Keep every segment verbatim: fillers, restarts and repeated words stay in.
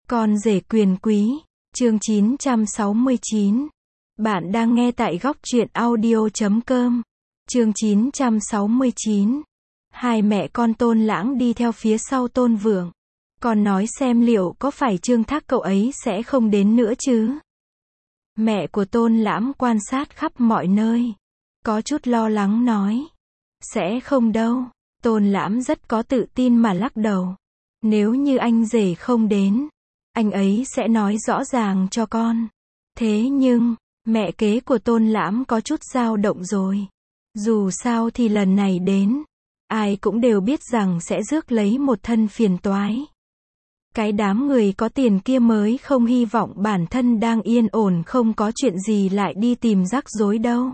Con rể quyền quý, chương chín trăm sáu mươi chín. Bạn đang nghe tại góc truyện audio chấm com. Chương chín trăm sáu mươi chín. Hai mẹ con Tôn Lãng đi theo phía sau Tôn Vượng. Còn nói xem liệu có phải Trương Thác cậu ấy sẽ không đến nữa chứ? Mẹ của Tôn Lãng quan sát khắp mọi nơi. Có chút lo lắng nói. Sẽ không đâu. Tôn Lãng rất có tự tin mà lắc đầu. Nếu như anh rể không đến, anh ấy sẽ nói rõ ràng cho con. Thế nhưng, mẹ kế của Tôn Lãng có chút dao động rồi. Dù sao thì lần này đến, ai cũng đều biết rằng sẽ rước lấy một thân phiền toái. Cái đám người có tiền kia mới không hy vọng bản thân đang yên ổn không có chuyện gì lại đi tìm rắc rối đâu.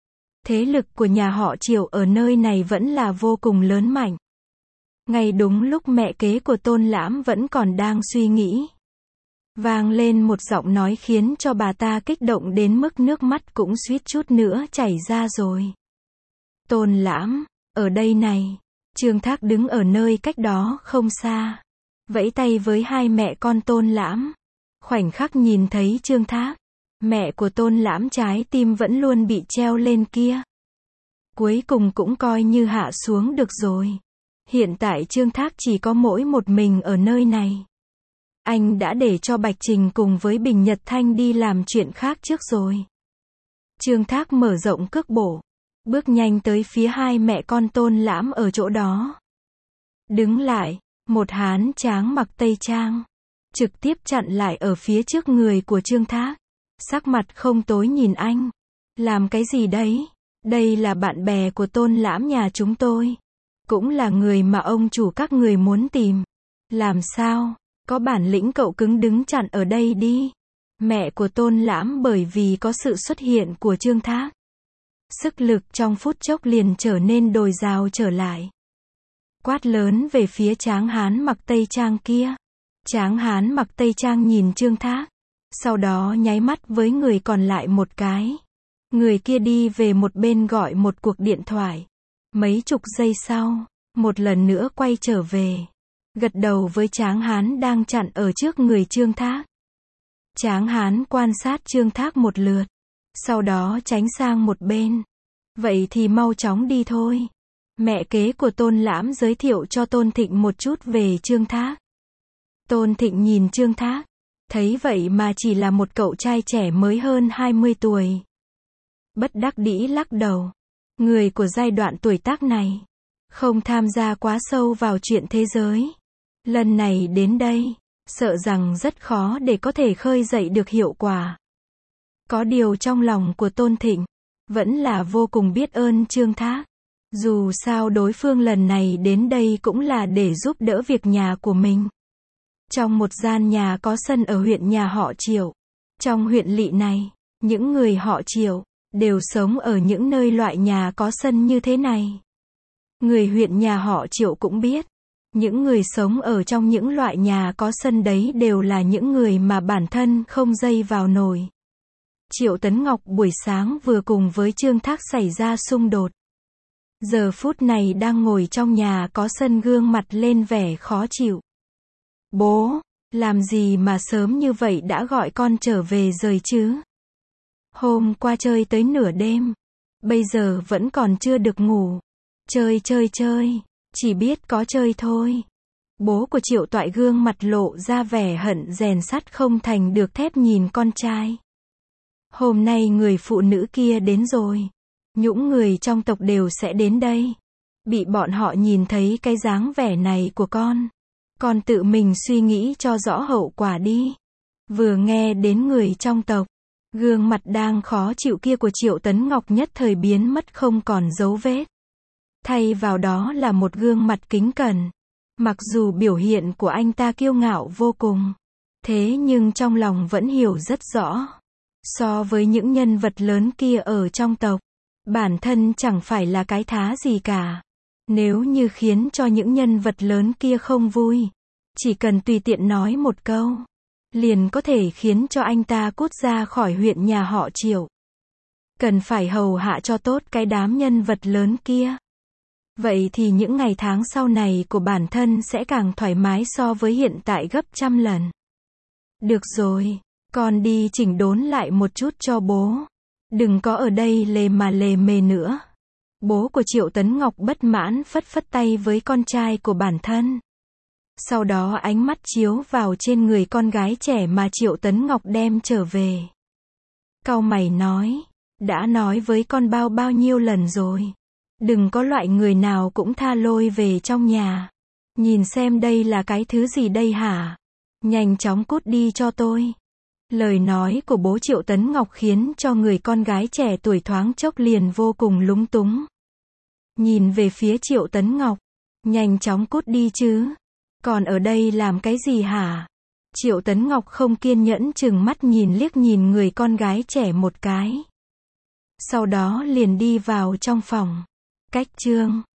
Thế lực của nhà họ Triệu ở nơi này vẫn là vô cùng lớn mạnh. Ngay đúng lúc mẹ kế của Tôn Lãng vẫn còn đang suy nghĩ, vang lên một giọng nói khiến cho bà ta kích động đến mức nước mắt cũng suýt chút nữa chảy ra rồi. Tôn Lãng, ở đây này. Trương Thác đứng ở nơi cách đó không xa, vẫy tay với hai mẹ con Tôn Lãng. Khoảnh khắc nhìn thấy Trương Thác, mẹ của Tôn Lãng trái tim vẫn luôn bị treo lên kia. Cuối cùng cũng coi như hạ xuống được rồi. Hiện tại Trương Thác chỉ có mỗi một mình ở nơi này. Anh đã để cho Bạch Trình cùng với Bình Nhật Thanh đi làm chuyện khác trước rồi. Trương Thác mở rộng cước bộ, bước nhanh tới phía hai mẹ con Tôn Lãng ở chỗ đó. Đứng lại, một hán tráng mặc tây trang, trực tiếp chặn lại ở phía trước người của Trương Thác. Sắc mặt không tối nhìn anh. Làm cái gì đấy? Đây là bạn bè của Tôn Lãng nhà chúng tôi. Cũng là người mà ông chủ các người muốn tìm. Làm sao? Có bản lĩnh cậu cứng đứng chặn ở đây đi. Mẹ của Tôn Lãng bởi vì có sự xuất hiện của Trương Thác, sức lực trong phút chốc liền trở nên dồi dào trở lại. Quát lớn về phía tráng hán mặc tây trang kia. Tráng hán mặc tây trang nhìn Trương Thác, sau đó nháy mắt với người còn lại một cái. Người kia đi về một bên gọi một cuộc điện thoại. Mấy chục giây sau, một lần nữa quay trở về, gật đầu với tráng hán đang chặn ở trước người Trương Thác. Tráng hán quan sát Trương Thác một lượt, sau đó tránh sang một bên. Vậy thì mau chóng đi thôi. Mẹ kế của Tôn Lãng giới thiệu cho Tôn Thịnh một chút về Trương Thác. Tôn Thịnh nhìn Trương Thác, thấy vậy mà chỉ là một cậu trai trẻ mới hơn hai mươi tuổi. Bất đắc dĩ lắc đầu. Người của giai đoạn tuổi tác này, không tham gia quá sâu vào chuyện thế giới. Lần này đến đây, sợ rằng rất khó để có thể khơi dậy được hiệu quả. Có điều trong lòng của Tôn Thịnh, vẫn là vô cùng biết ơn Trương Thác. Dù sao đối phương lần này đến đây cũng là để giúp đỡ việc nhà của mình. Trong một gian nhà có sân ở huyện nhà họ Triệu. Trong huyện lỵ này, những người họ Triệu đều sống ở những nơi loại nhà có sân như thế này. Người huyện nhà họ Triệu cũng biết, những người sống ở trong những loại nhà có sân đấy đều là những người mà bản thân không dây vào nổi. Triệu Tấn Ngọc buổi sáng vừa cùng với Trương Thác xảy ra xung đột. Giờ phút này đang ngồi trong nhà có sân gương mặt lên vẻ khó chịu. Bố, làm gì mà sớm như vậy đã gọi con trở về rồi chứ? Hôm qua chơi tới nửa đêm, bây giờ vẫn còn chưa được ngủ. Chơi chơi chơi, chỉ biết có chơi thôi. Bố của Triệu Toại gương mặt lộ ra vẻ hận rèn sắt không thành được thép nhìn con trai. Hôm nay người phụ nữ kia đến rồi. Những người trong tộc đều sẽ đến đây. Bị bọn họ nhìn thấy cái dáng vẻ này của con, con tự mình suy nghĩ cho rõ hậu quả đi. Vừa nghe đến người trong tộc, gương mặt đang khó chịu kia của Triệu Tấn Ngọc nhất thời biến mất không còn dấu vết. Thay vào đó là một gương mặt kính cẩn. Mặc dù biểu hiện của anh ta kiêu ngạo vô cùng, thế nhưng trong lòng vẫn hiểu rất rõ. So với những nhân vật lớn kia ở trong tộc, bản thân chẳng phải là cái thá gì cả. Nếu như khiến cho những nhân vật lớn kia không vui, chỉ cần tùy tiện nói một câu, liền có thể khiến cho anh ta cút ra khỏi huyện nhà họ Triệu. Cần phải hầu hạ cho tốt cái đám nhân vật lớn kia. Vậy thì những ngày tháng sau này của bản thân sẽ càng thoải mái so với hiện tại gấp trăm lần. Được rồi, con đi chỉnh đốn lại một chút cho bố. Đừng có ở đây lề mà lề mề nữa. Bố của Triệu Tấn Ngọc bất mãn phất phất tay với con trai của bản thân. Sau đó ánh mắt chiếu vào trên người con gái trẻ mà Triệu Tấn Ngọc đem trở về. Cau mày nói, đã nói với con bao bao nhiêu lần rồi. Đừng có loại người nào cũng tha lôi về trong nhà. Nhìn xem đây là cái thứ gì đây hả? Nhanh chóng cút đi cho tôi. Lời nói của bố Triệu Tấn Ngọc khiến cho người con gái trẻ tuổi thoáng chốc liền vô cùng lúng túng. Nhìn về phía Triệu Tấn Ngọc. Nhanh chóng cút đi chứ. Còn ở đây làm cái gì hả? Triệu Tấn Ngọc không kiên nhẫn chừng mắt nhìn liếc nhìn người con gái trẻ một cái. Sau đó liền đi vào trong phòng. Cách chương